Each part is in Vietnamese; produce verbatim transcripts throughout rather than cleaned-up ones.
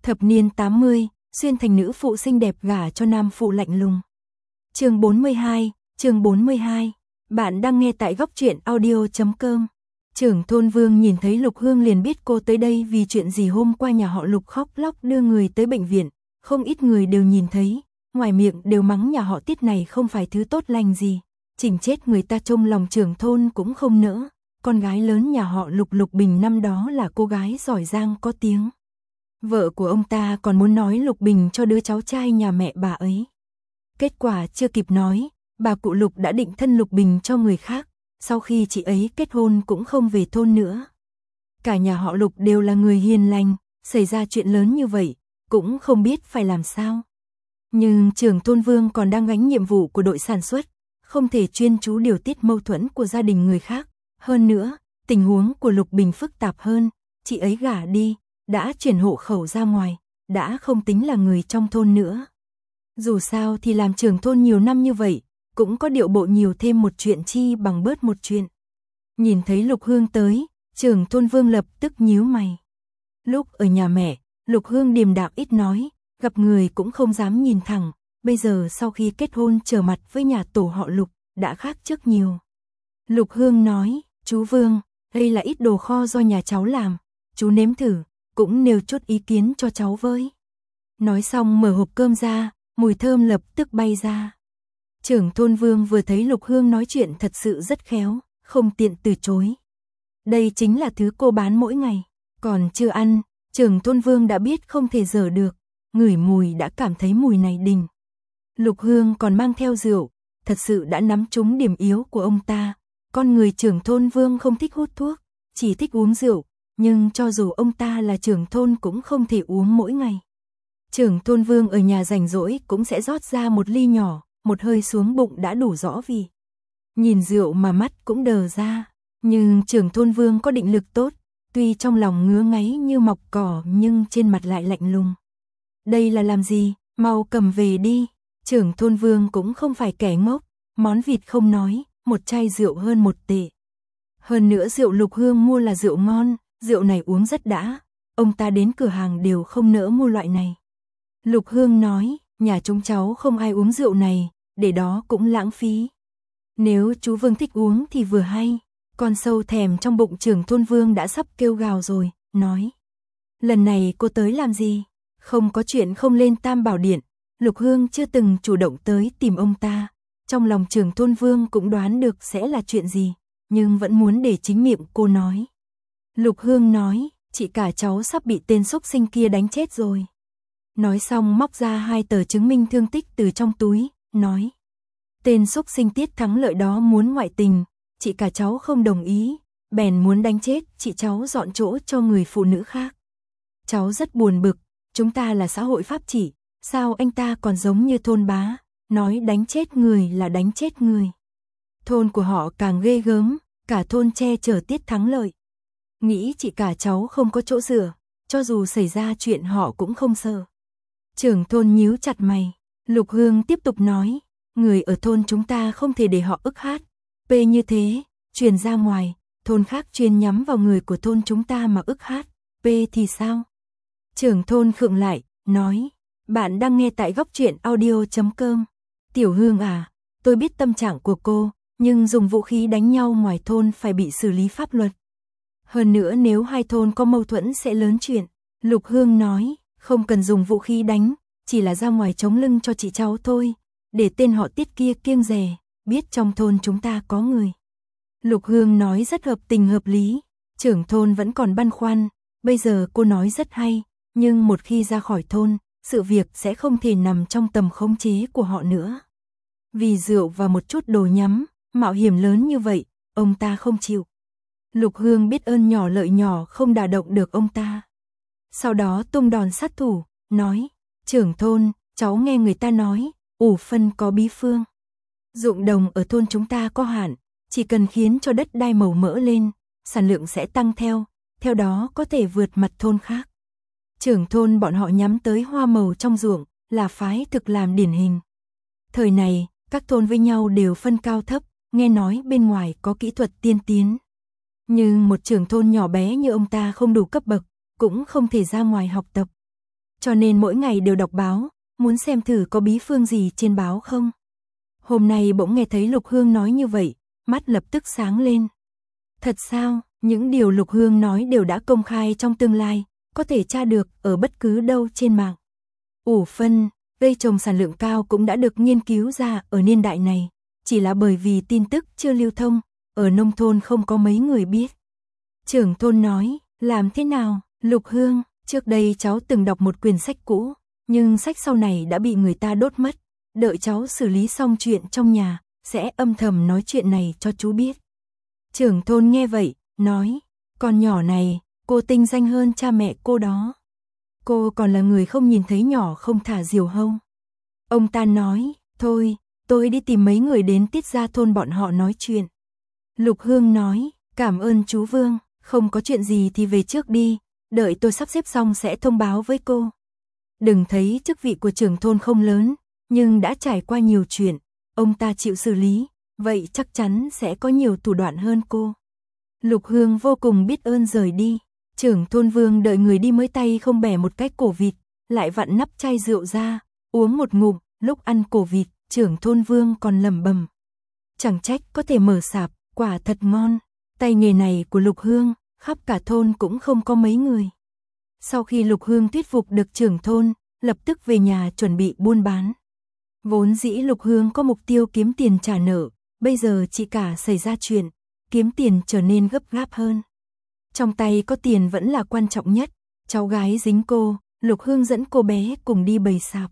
Thập niên tám mươi, xuyên thành nữ phụ xinh đẹp gả cho nam phụ lạnh lùng. Chương bốn mươi hai, chương bốn mươi hai. Bạn đang nghe tại góc truyện audio chấm com. Trưởng thôn Vương nhìn thấy Lục Hương liền biết cô tới đây vì chuyện gì. Hôm qua nhà họ Lục khóc lóc đưa người tới bệnh viện, không ít người đều nhìn thấy, ngoài miệng đều mắng nhà họ Tiết này không phải thứ tốt lành gì, chỉnh chết người ta. Trong lòng trưởng thôn cũng không nỡ, con gái lớn nhà họ Lục Lục Bình năm đó là cô gái giỏi giang có tiếng. Vợ của ông ta còn muốn nói Lục Bình cho đứa cháu trai nhà mẹ bà ấy. Kết quả chưa kịp nói, bà cụ Lục đã định thân Lục Bình cho người khác, sau khi chị ấy kết hôn cũng không về thôn nữa. Cả nhà họ Lục đều là người hiền lành, xảy ra chuyện lớn như vậy, cũng không biết phải làm sao. Nhưng trưởng thôn Vương còn đang gánh nhiệm vụ của đội sản xuất, không thể chuyên chú điều tiết mâu thuẫn của gia đình người khác. Hơn nữa, tình huống của Lục Bình phức tạp hơn, chị ấy gả đi, đã chuyển hộ khẩu ra ngoài, đã không tính là người trong thôn nữa. Dù sao thì làm trưởng thôn nhiều năm như vậy, cũng có điệu bộ nhiều thêm một chuyện chi bằng bớt một chuyện. Nhìn thấy Lục Hương tới, trưởng thôn Vương lập tức nhíu mày. Lúc ở nhà mẹ, Lục Hương điềm đạm ít nói, gặp người cũng không dám nhìn thẳng, bây giờ sau khi kết hôn trở mặt với nhà tổ họ Lục, đã khác trước nhiều. Lục Hương nói, chú Vương, đây là ít đồ kho do nhà cháu làm, chú nếm thử, cũng nêu chút ý kiến cho cháu với. Nói xong mở hộp cơm ra, mùi thơm lập tức bay ra. Trưởng thôn Vương vừa thấy Lục Hương nói chuyện thật sự rất khéo, không tiện từ chối. Đây chính là thứ cô bán mỗi ngày, còn chưa ăn, trưởng thôn Vương đã biết không thể dở được, ngửi mùi đã cảm thấy mùi này đỉnh. Lục Hương còn mang theo rượu, thật sự đã nắm trúng điểm yếu của ông ta. Con người trưởng thôn Vương không thích hút thuốc, chỉ thích uống rượu, nhưng cho dù ông ta là trưởng thôn cũng không thể uống mỗi ngày. Trưởng thôn Vương ở nhà rảnh rỗi cũng sẽ rót ra một ly nhỏ, một hơi xuống bụng đã đủ rõ vị. Nhìn rượu mà mắt cũng đờ ra, nhưng trưởng thôn Vương có định lực tốt, tuy trong lòng ngứa ngáy như mọc cỏ nhưng trên mặt lại lạnh lùng. Đây là làm gì, mau cầm về đi. Trưởng thôn Vương cũng không phải kẻ ngốc, món vịt không nói, một chai rượu hơn một tệ. Hơn nữa rượu Lục Hương mua là rượu ngon, rượu này uống rất đã, ông ta đến cửa hàng đều không nỡ mua loại này. Lục Hương nói, nhà chúng cháu không ai uống rượu này, để đó cũng lãng phí. Nếu chú Vương thích uống thì vừa hay. Con sâu thèm trong bụng trưởng thôn Vương đã sắp kêu gào rồi, nói. Lần này cô tới làm gì? Không có chuyện không lên Tam Bảo Điện. Lục Hương chưa từng chủ động tới tìm ông ta. Trong lòng trưởng thôn Vương cũng đoán được sẽ là chuyện gì, nhưng vẫn muốn để chính miệng cô nói. Lục Hương nói, chị cả cháu sắp bị tên xúc sinh kia đánh chết rồi. Nói xong móc ra hai tờ chứng minh thương tích từ trong túi, nói. Tên xúc sinh Tiết Thắng Lợi đó muốn ngoại tình, chị cả cháu không đồng ý, bèn muốn đánh chết chị cháu dọn chỗ cho người phụ nữ khác. Cháu rất buồn bực, chúng ta là xã hội pháp trị, sao anh ta còn giống như thôn bá, nói đánh chết người là đánh chết người. Thôn của họ càng ghê gớm, cả thôn che chở Tiết Thắng Lợi. Nghĩ chị cả cháu không có chỗ dựa, cho dù xảy ra chuyện họ cũng không sợ. Trưởng thôn nhíu chặt mày, Lục Hương tiếp tục nói, người ở thôn chúng ta không thể để họ ức hát. P như thế, truyền ra ngoài, thôn khác chuyên nhắm vào người của thôn chúng ta mà ức hát. P thì sao? Trưởng thôn khựng lại, nói, bạn đang nghe tại góc truyện audio chấm com. Tiểu Hương à, tôi biết tâm trạng của cô, nhưng dùng vũ khí đánh nhau ngoài thôn phải bị xử lý pháp luật. Hơn nữa nếu hai thôn có mâu thuẫn sẽ lớn chuyện. Lục Hương nói, không cần dùng vũ khí đánh, chỉ là ra ngoài chống lưng cho chị cháu thôi, để tên họ Tiết kia kiêng dè, biết trong thôn chúng ta có người. Lục Hương nói rất hợp tình hợp lý, trưởng thôn vẫn còn băn khoăn, bây giờ cô nói rất hay, nhưng một khi ra khỏi thôn, sự việc sẽ không thể nằm trong tầm khống chế của họ nữa. Vì rượu và một chút đồ nhắm, mạo hiểm lớn như vậy, ông ta không chịu. Lục Hương biết ơn nhỏ lợi nhỏ không đả động được ông ta. Sau đó tung đòn sát thủ, nói, trưởng thôn, cháu nghe người ta nói, ủ phân có bí phương. Ruộng đồng ở thôn chúng ta có hạn, chỉ cần khiến cho đất đai màu mỡ lên, sản lượng sẽ tăng theo, theo đó có thể vượt mặt thôn khác. Trưởng thôn bọn họ nhắm tới hoa màu trong ruộng, là phái thực làm điển hình. Thời này, các thôn với nhau đều phân cao thấp, nghe nói bên ngoài có kỹ thuật tiên tiến. Nhưng một trưởng thôn nhỏ bé như ông ta không đủ cấp bậc, cũng không thể ra ngoài học tập. cho nên mỗi ngày đều đọc báo, muốn xem thử có bí phương gì trên báo không. Hôm nay bỗng nghe thấy Lục Hương nói như vậy, mắt lập tức sáng lên. Thật sao, những điều Lục Hương nói đều đã công khai trong tương lai, có thể tra được ở bất cứ đâu trên mạng. Ủ phân, cây trồng sản lượng cao cũng đã được nghiên cứu ra ở niên đại này, chỉ là bởi vì tin tức chưa lưu thông, ở nông thôn không có mấy người biết. Trưởng thôn nói, làm thế nào, Lục Hương, trước đây cháu từng đọc một quyển sách cũ, nhưng sách sau này đã bị người ta đốt mất, đợi cháu xử lý xong chuyện trong nhà, sẽ âm thầm nói chuyện này cho chú biết. Trưởng thôn nghe vậy, nói, con nhỏ này, cô tinh danh hơn cha mẹ cô đó. Cô còn là người không nhìn thấy nhỏ không thả diều hâu. Ông ta nói, thôi, tôi đi tìm mấy người đến Tiết Gia thôn bọn họ nói chuyện. Lục Hương nói, cảm ơn chú Vương, không có chuyện gì thì về trước đi, đợi tôi sắp xếp xong sẽ thông báo với cô. Đừng thấy chức vị của trưởng thôn không lớn, nhưng đã trải qua nhiều chuyện, ông ta chịu xử lý, vậy chắc chắn sẽ có nhiều thủ đoạn hơn cô. Lục Hương vô cùng biết ơn rời đi. Trưởng thôn Vương đợi người đi mới tay không bẻ một cái cổ vịt, lại vặn nắp chai rượu ra, uống một ngụm, lúc ăn cổ vịt, trưởng thôn Vương còn lẩm bẩm. Chẳng trách có thể mở sạp, quả thật ngon, tay nghề này của Lục Hương, khắp cả thôn cũng không có mấy người. Sau khi Lục Hương thuyết phục được trưởng thôn, lập tức về nhà chuẩn bị buôn bán. Vốn dĩ Lục Hương có mục tiêu kiếm tiền trả nợ, bây giờ chị cả xảy ra chuyện, kiếm tiền trở nên gấp gáp hơn. Trong tay có tiền vẫn là quan trọng nhất, cháu gái dính cô, Lục Hương dẫn cô bé cùng đi bày sạp.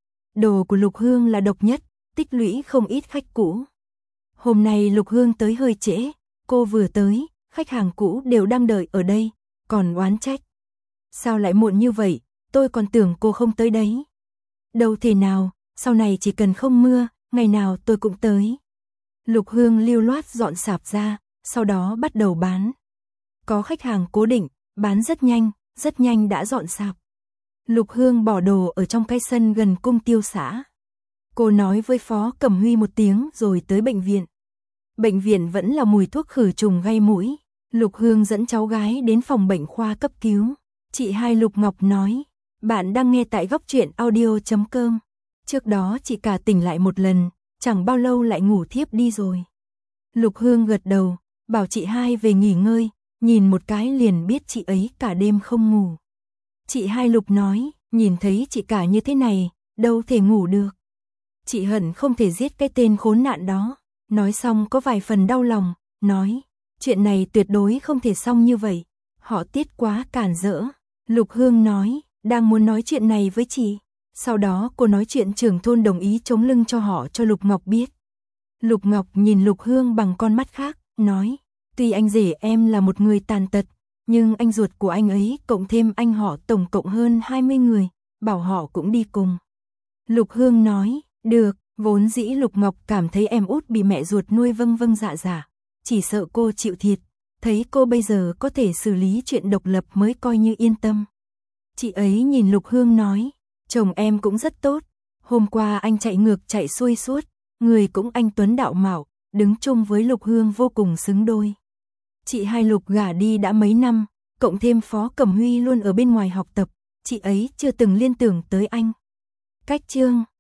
Đồ của Lục Hương là độc nhất, tích lũy không ít khách cũ. Hôm nay Lục Hương tới hơi trễ, cô vừa tới, khách hàng cũ đều đang đợi ở đây, còn oán trách. Sao lại muộn như vậy, tôi còn tưởng cô không tới đấy. Đâu thể nào, sau này chỉ cần không mưa, ngày nào tôi cũng tới. Lục Hương lưu loát dọn sạp ra, sau đó bắt đầu bán. Có khách hàng cố định, bán rất nhanh, rất nhanh đã dọn sạp. Lục Hương bỏ đồ ở trong cái sân gần cung tiêu xã. Cô nói với Phó Cẩm Huy một tiếng rồi tới bệnh viện. Bệnh viện vẫn là mùi thuốc khử trùng gây mũi. Lục Hương dẫn cháu gái đến phòng bệnh khoa cấp cứu. Chị hai Lục Ngọc nói, bạn đang nghe tại góc truyện audio chấm com. Trước đó chị cả tỉnh lại một lần, chẳng bao lâu lại ngủ thiếp đi rồi. Lục Hương gật đầu, bảo chị hai về nghỉ ngơi, nhìn một cái liền biết chị ấy cả đêm không ngủ. Chị hai Lục nói, nhìn thấy chị cả như thế này, đâu thể ngủ được. Chị hận không thể giết cái tên khốn nạn đó. Nói xong có vài phần đau lòng, nói, chuyện này tuyệt đối không thể xong như vậy. Họ Tiết quá cản rỡ. Lục Hương nói, đang muốn nói chuyện này với chị. Sau đó cô nói chuyện trưởng thôn đồng ý chống lưng cho họ cho Lục Ngọc biết. Lục Ngọc nhìn Lục Hương bằng con mắt khác, nói, tuy anh rể em là một người tàn tật, nhưng anh ruột của anh ấy cộng thêm anh họ tổng cộng hơn hai mươi người, bảo họ cũng đi cùng. Lục Hương nói, được, vốn dĩ Lục Ngọc cảm thấy em út bị mẹ ruột nuôi vâng vâng dạ dạ, chỉ sợ cô chịu thiệt, thấy cô bây giờ có thể xử lý chuyện độc lập mới coi như yên tâm. Chị ấy nhìn Lục Hương nói, chồng em cũng rất tốt, hôm qua anh chạy ngược chạy xuôi suốt, người cũng anh tuấn đạo mạo, đứng chung với Lục Hương vô cùng xứng đôi. Chị hai Lục gả đi đã mấy năm, cộng thêm Phó Cẩm Huy luôn ở bên ngoài học tập, chị ấy chưa từng liên tưởng tới anh. Cách chương